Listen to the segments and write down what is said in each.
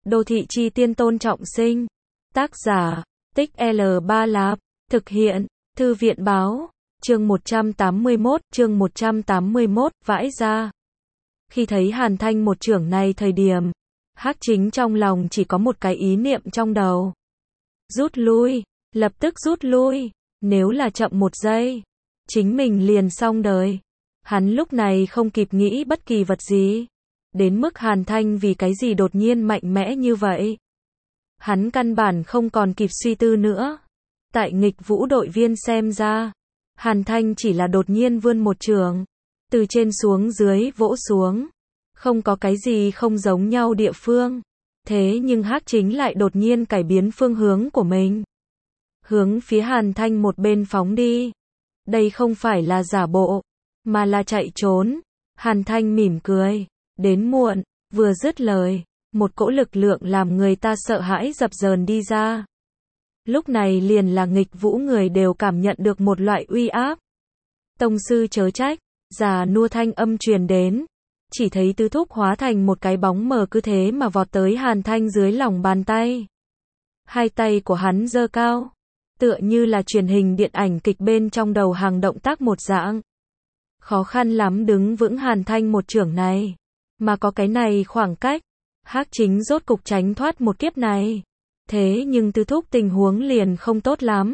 Đô thị chi tiên Tôn Trọng Sinh. Tác giả, Tích L Ba Lạp. Thực hiện, Thư viện báo. Chương 181, vãi ra. Khi thấy Hàn Thanh một chưởng này thời điểm, Hắc Chính trong lòng chỉ có một cái ý niệm trong đầu. Rút lui, lập tức rút lui, nếu là chậm một giây, chính mình liền xong đời. Hắn lúc này không kịp nghĩ bất kỳ vật gì. Đến mức Hàn Thanh vì cái gì đột nhiên mạnh mẽ như vậy. Hắn căn bản không còn kịp suy tư nữa. Tại Nghịch Vũ đội viên xem ra, Hàn Thanh chỉ là đột nhiên vươn một chưởng, từ trên xuống dưới vỗ xuống. Không có cái gì không giống nhau địa phương. Thế nhưng Hắc Chính lại đột nhiên cải biến phương hướng của mình. Hướng phía Hàn Thanh một bên phóng đi. Đây không phải là giả bộ, mà là chạy trốn. Hàn Thanh mỉm cười. Đến muộn, vừa dứt lời, một cỗ lực lượng làm người ta sợ hãi dập dờn đi ra. Lúc này liền là Nghịch Vũ người đều cảm nhận được một loại uy áp. Tông sư chớ trách, già nua thanh âm truyền đến. Chỉ thấy Tứ Thúc hóa thành một cái bóng mờ cứ thế mà vọt tới Hàn Thanh dưới lòng bàn tay. Hai tay của hắn giơ cao, tựa như là truyền hình điện ảnh kịch bên trong đầu hàng động tác một dạng. Khó khăn lắm đứng vững Hàn Thanh một chưởng này. Mà có cái này khoảng cách, Hắc Chính rốt cục tránh thoát một kiếp này. Thế nhưng Tứ Thúc tình huống liền không tốt lắm.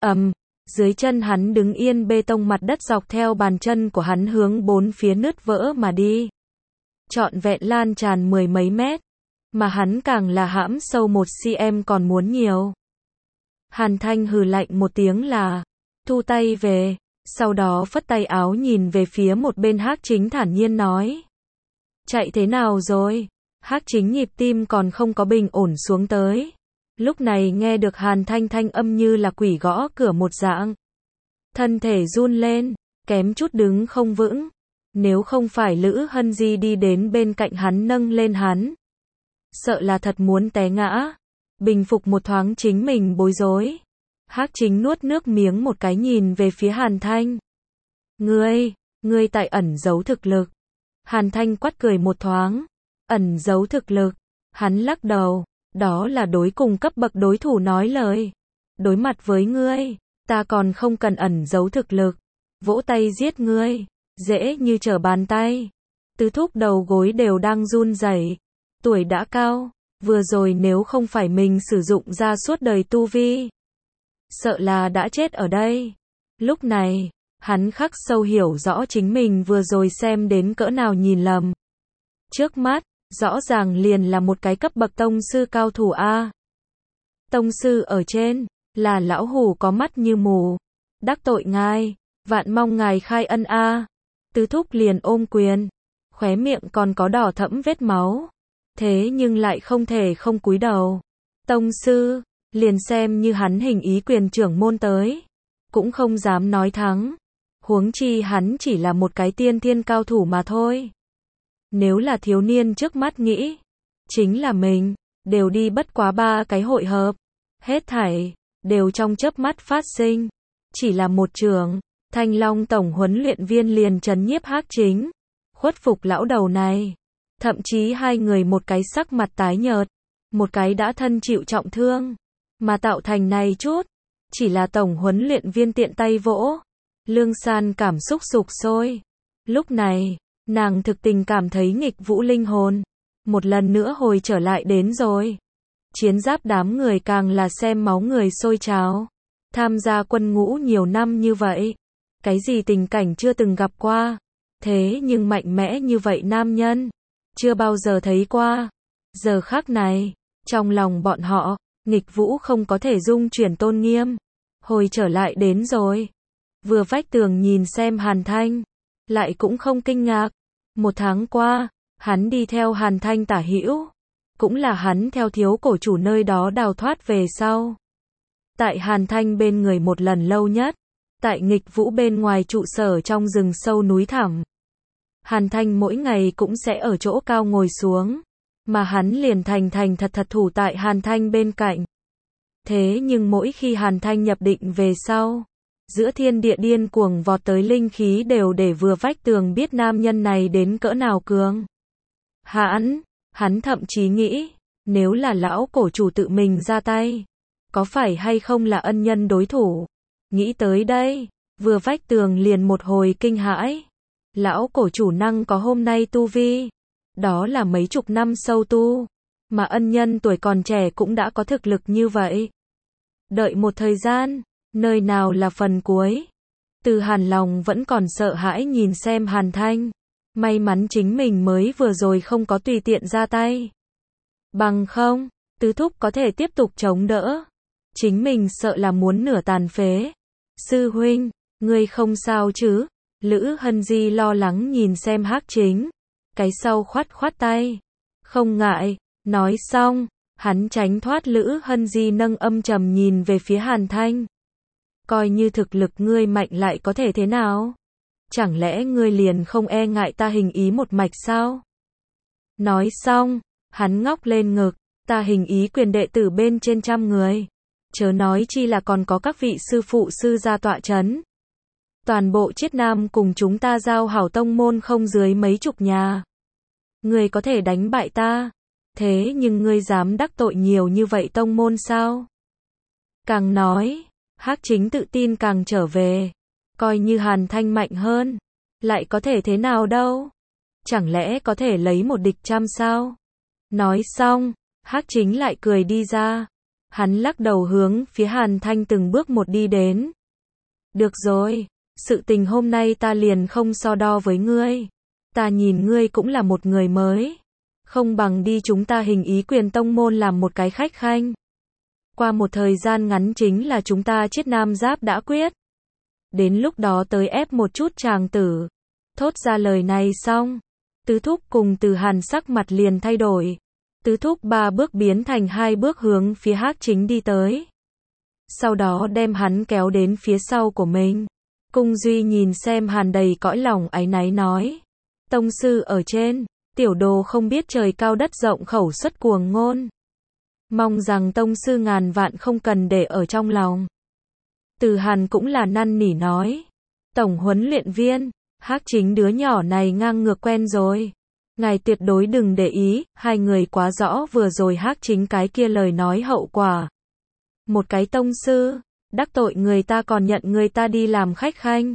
Dưới chân hắn đứng yên bê tông mặt đất dọc theo bàn chân của hắn hướng bốn phía nứt vỡ mà đi. Trọn vẹn lan tràn mười mấy mét, mà hắn càng là hãm sâu 1 cm còn muốn nhiều. Hàn Thanh hừ lạnh một tiếng là, thu tay về, sau đó phất tay áo nhìn về phía một bên Hắc Chính thản nhiên nói. Chạy thế nào rồi? Hắc Chính nhịp tim còn không có bình ổn xuống tới. Lúc này nghe được Hàn Thanh thanh âm như là quỷ gõ cửa một dạng. Thân thể run lên, kém chút đứng không vững. Nếu không phải Lữ Hân Di đi đến bên cạnh hắn nâng lên hắn, sợ là thật muốn té ngã. Bình phục một thoáng chính mình bối rối. Hắc Chính nuốt nước miếng một cái nhìn về phía Hàn Thanh. Ngươi tại ẩn giấu thực lực. Hàn Thanh quát cười một thoáng. Ẩn giấu thực lực. Hắn lắc đầu. Đó là đối cùng cấp bậc đối thủ nói lời. Đối mặt với ngươi, ta còn không cần ẩn giấu thực lực. Vỗ tay giết ngươi, dễ như trở bàn tay. Tứ Thúc đầu gối đều đang run rẩy. Tuổi đã cao, vừa rồi nếu không phải mình sử dụng ra suốt đời tu vi, sợ là đã chết ở đây. Lúc này, hắn khắc sâu hiểu rõ chính mình vừa rồi xem đến cỡ nào nhìn lầm. Trước mắt, rõ ràng liền là một cái cấp bậc tông sư cao thủ A. Tông sư ở trên, là lão hủ có mắt như mù. Đắc tội ngài, vạn mong ngài khai ân A. Tứ Thúc liền ôm quyền, khóe miệng còn có đỏ thẫm vết máu. Thế nhưng lại không thể không cúi đầu. Tông sư, liền xem như hắn hình ý quyền trưởng môn tới, cũng không dám nói thắng. Huống chi hắn chỉ là một cái tiên thiên cao thủ mà thôi. Nếu là thiếu niên trước mắt nghĩ, chính là mình, đều đi bất quá 3 cái hội hợp. Hết thảy, đều trong chớp mắt phát sinh. Chỉ là một chưởng, Thanh Long tổng huấn luyện viên liền trấn nhiếp Hắc Chính. Khuất phục lão đầu này. Thậm chí hai người một cái sắc mặt tái nhợt, một cái đã thân chịu trọng thương. Mà tạo thành này chút, chỉ là tổng huấn luyện viên tiện tay vỗ. Lương San cảm xúc sục sôi. Lúc này, nàng thực tình cảm thấy Nghịch Vũ linh hồn một lần nữa hồi trở lại đến rồi. Chiến giáp đám người càng là xem máu người sôi trào. Tham gia quân ngũ nhiều năm như vậy, cái gì tình cảnh chưa từng gặp qua. Thế nhưng mạnh mẽ như vậy nam nhân, chưa bao giờ thấy qua. Giờ khắc này, trong lòng bọn họ, Nghịch Vũ không có thể dung chuyển tôn nghiêm. Hồi trở lại đến rồi. Vừa vách tường nhìn xem Hàn Thanh, lại cũng không kinh ngạc. 1 tháng qua, hắn đi theo Hàn Thanh tả hữu, cũng là hắn theo Thiếu Cổ Chủ nơi đó đào thoát về sau. Tại Hàn Thanh bên người một lần lâu nhất, tại Nghịch Vũ bên ngoài trụ sở trong rừng sâu núi thẳm. Hàn Thanh mỗi ngày cũng sẽ ở chỗ cao ngồi xuống, mà hắn liền thành thật thủ tại Hàn Thanh bên cạnh. Thế nhưng mỗi khi Hàn Thanh nhập định về sau, giữa thiên địa điên cuồng vọt tới linh khí đều để vừa vách tường biết nam nhân này đến cỡ nào cường. Hắn thậm chí nghĩ, Nếu là lão cổ chủ tự mình ra tay, có phải hay không là ân nhân đối thủ? Nghĩ tới đây, vừa vách tường liền một hồi kinh hãi. Lão cổ chủ năng có hôm nay tu vi, đó là mấy chục năm sâu tu, mà ân nhân tuổi còn trẻ cũng đã có thực lực như vậy. Đợi một thời gian, nơi nào là phần cuối. Từ Hàn lòng vẫn còn sợ hãi nhìn xem Hàn Thanh. May mắn chính mình mới vừa rồi không có tùy tiện ra tay. Bằng không, tứ thúc có thể tiếp tục chống đỡ. Chính mình sợ là muốn nửa tàn phế. Sư huynh, ngươi không sao chứ? Lữ Hân Di lo lắng nhìn xem Hắc Chính. Cái sau khoát khoát tay. Không ngại, nói xong, hắn tránh thoát Lữ Hân Di nâng âm trầm nhìn về phía Hàn Thanh. Coi như thực lực ngươi mạnh lại có thể thế nào? Chẳng lẽ ngươi liền không e ngại ta hình ý một mạch sao? Nói xong, hắn ngóc lên ngực, ta hình ý quyền đệ tử bên trên 100 người. Chớ nói chi là còn có các vị sư phụ sư gia tọa chấn. Toàn bộ Chiết Nam cùng chúng ta giao hảo tông môn không dưới mấy chục nhà. Ngươi có thể đánh bại ta, thế nhưng ngươi dám đắc tội nhiều như vậy tông môn sao? Càng nói, Hắc Chính tự tin càng trở về. Coi như Hàn Thanh mạnh hơn, lại có thể thế nào đâu? Chẳng lẽ có thể lấy một địch 100 sao? Nói xong, Hắc Chính lại cười đi ra. Hắn lắc đầu hướng phía Hàn Thanh từng bước một đi đến. Được rồi, sự tình hôm nay ta liền không so đo với ngươi. Ta nhìn ngươi cũng là một người mới. Không bằng đi chúng ta hình ý quyền tông môn làm một cái khách khanh. Qua một thời gian ngắn chính là chúng ta Chiết Nam giáp đã quyết. Đến lúc đó tới ép một chút chàng tử. Thốt ra lời này xong, tứ thúc cùng Từ Hàn sắc mặt liền thay đổi. Tứ thúc 3 bước biến thành 2 bước hướng phía Hắc Chính đi tới. Sau đó đem hắn kéo đến phía sau của mình. Cung Duy nhìn xem Hàn đầy cõi lòng áy náy nói. Tông sư ở trên, tiểu đồ không biết trời cao đất rộng khẩu xuất cuồng ngôn. Mong rằng tông sư ngàn vạn không cần để ở trong lòng. Từ Hàn cũng là năn nỉ nói. Tổng huấn luyện viên, Hắc Chính đứa nhỏ này ngang ngược quen rồi. Ngài tuyệt đối đừng để ý, hai người quá rõ vừa rồi Hắc Chính cái kia lời nói hậu quả. Một cái tông sư, đắc tội người ta còn nhận người ta đi làm khách khanh.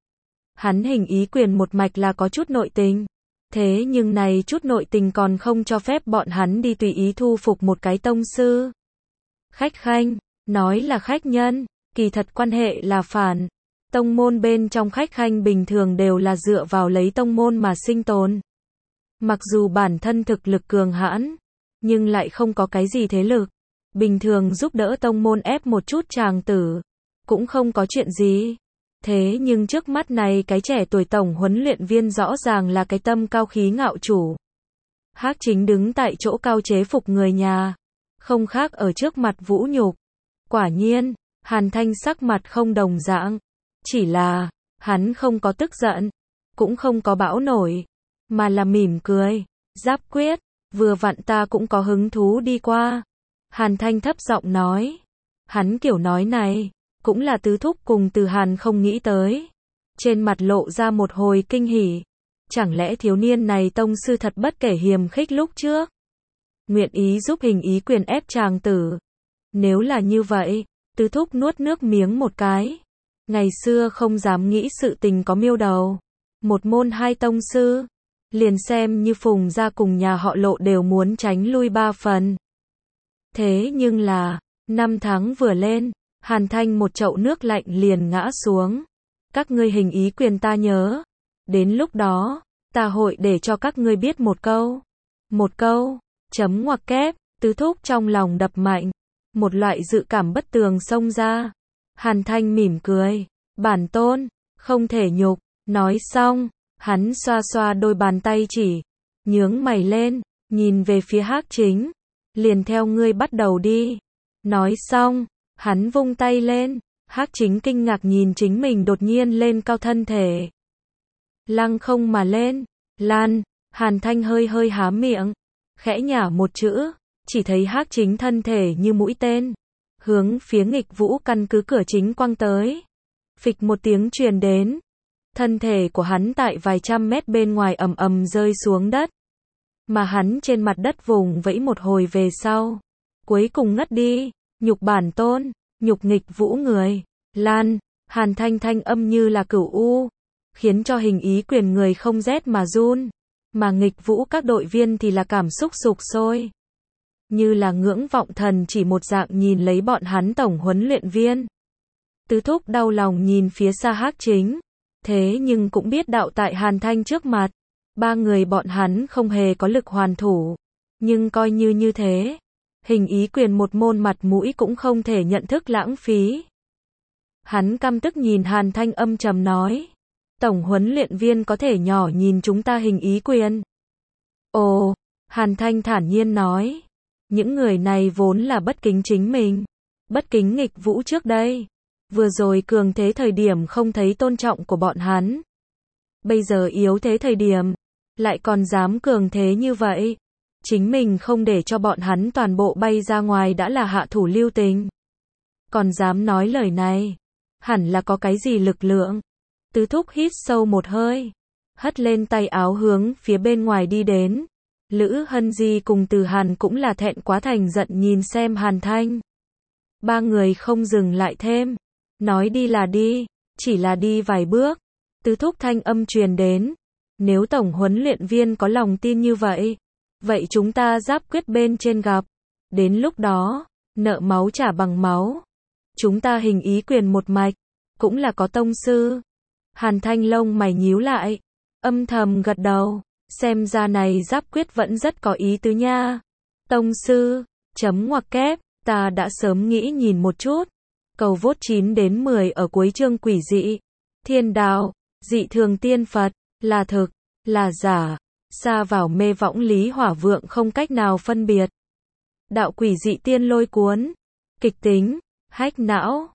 Hắn hình ý quyền một mạch là có chút nội tình. Thế nhưng này chút nội tình còn không cho phép bọn hắn đi tùy ý thu phục một cái tông sư. Khách khanh, nói là khách nhân, kỳ thật quan hệ là phản. Tông môn bên trong khách khanh bình thường đều là dựa vào lấy tông môn mà sinh tồn. Mặc dù bản thân thực lực cường hãn, nhưng lại không có cái gì thế lực. Bình thường giúp đỡ tông môn ép một chút chàng tử, cũng không có chuyện gì. Thế nhưng trước mắt này cái trẻ tuổi tổng huấn luyện viên rõ ràng là cái tâm cao khí ngạo chủ. Hắc Chính đứng tại chỗ cao chế phục người nhà, không khác ở trước mặt vũ nhục. Quả nhiên, Hàn Thanh sắc mặt không đồng dạng, chỉ là, hắn không có tức giận, cũng không có bão nổi, mà là mỉm cười, giáp quyết, vừa vặn ta cũng có hứng thú đi qua. Hàn Thanh thấp giọng nói, hắn kiểu nói này, cũng là tứ thúc cùng Từ Hàn không nghĩ tới. Trên mặt lộ ra một hồi kinh hỉ. Chẳng lẽ thiếu niên này tông sư thật bất kể hiềm khích lúc trước? Nguyện ý giúp hình ý quyền ép chàng tử. Nếu là như vậy, tứ thúc nuốt nước miếng một cái. Ngày xưa không dám nghĩ sự tình có miêu đầu. Một môn 2 tông sư. Liền xem như Phùng gia cùng nhà họ Lộ đều muốn tránh lui 3 phần. Thế nhưng là, 5 tháng vừa lên, Hàn Thanh một chậu nước lạnh liền ngã xuống. Các ngươi hình ý quyền ta nhớ. Đến lúc đó, ta hội để cho các ngươi biết một câu. Một câu, chấm ngoặc kép, tứ thúc trong lòng đập mạnh. Một loại dự cảm bất tường xông ra. Hàn Thanh mỉm cười. Bản tôn, không thể nhục. Nói xong, hắn xoa xoa đôi bàn tay chỉ. Nhướng mày lên, nhìn về phía Hắc Chính. Liền theo ngươi bắt đầu đi. Nói xong, hắn vung tay lên, Hắc Chính kinh ngạc nhìn chính mình đột nhiên lên cao thân thể. Lăng không mà lên, lan, Hàn Thanh hơi hơi há miệng, khẽ nhả một chữ, chỉ thấy Hắc Chính thân thể như mũi tên, hướng phía nghịch vũ căn cứ cửa chính quăng tới. Phịch một tiếng truyền đến, thân thể của hắn tại vài trăm mét bên ngoài ầm ầm rơi xuống đất. mà hắn trên mặt đất vùng vẫy một hồi về sau. Cuối cùng ngất đi, nhục bản tôn, nhục nghịch vũ người, lan, Hàn Thanh thanh âm như là cửu u, khiến cho Hình Ý Quyền người không rét mà run, mà nghịch vũ các đội viên thì là cảm xúc sục sôi. Như là ngưỡng vọng thần chỉ một dạng nhìn lấy bọn hắn tổng huấn luyện viên. Tứ thúc đau lòng nhìn phía xa Hắc Chính, thế nhưng cũng biết đạo tại Hàn Thanh trước mặt, ba người bọn hắn không hề có lực hoàn thủ, nhưng coi như thế, Hình Ý Quyền một môn mặt mũi cũng không thể nhận thức lãng phí. Hắn căm tức nhìn Hàn Thanh âm trầm nói, tổng huấn luyện viên có thể nhỏ nhìn chúng ta Hình Ý Quyền. Ồ, Hàn Thanh thản nhiên nói, những người này vốn là bất kính chính mình, bất kính nghịch vũ trước đây, vừa rồi cường thế thời điểm không thấy tôn trọng của bọn hắn. Bây giờ yếu thế thời điểm, lại còn dám cường thế như vậy. Chính mình không để cho bọn hắn toàn bộ bay ra ngoài đã là hạ thủ lưu tình. Còn dám nói lời này, hẳn là có cái gì lực lượng. Tứ thúc hít sâu một hơi, hất lên tay áo hướng phía bên ngoài đi đến. Lữ Hân Di cùng Từ Hàn cũng là thẹn quá thành giận nhìn xem Hàn Thanh. Ba người không dừng lại thêm, nói đi là đi, chỉ là đi vài bước. Tứ thúc thanh âm truyền đến, nếu tổng huấn luyện viên có lòng tin như vậy, vậy chúng ta giáp quyết bên trên gặp. Đến lúc đó, nợ máu trả bằng máu. Chúng ta Hình Ý Quyền một mạch, cũng là có tông sư. Hàn Thanh lông mày nhíu lại, âm thầm gật đầu, xem ra này giáp quyết vẫn rất có ý tứ nha. Tông sư, chấm ngoặc kép, ta đã sớm nghĩ nhìn một chút. Cầu vote 9 đến 10 ở cuối chương quỷ dị. Thiên đạo, dị thường tiên Phật, là thực, là giả, xa vào mê võng lý hỏa vượng không cách nào phân biệt. Đạo quỷ dị tiên lôi cuốn, kịch tính, hách não.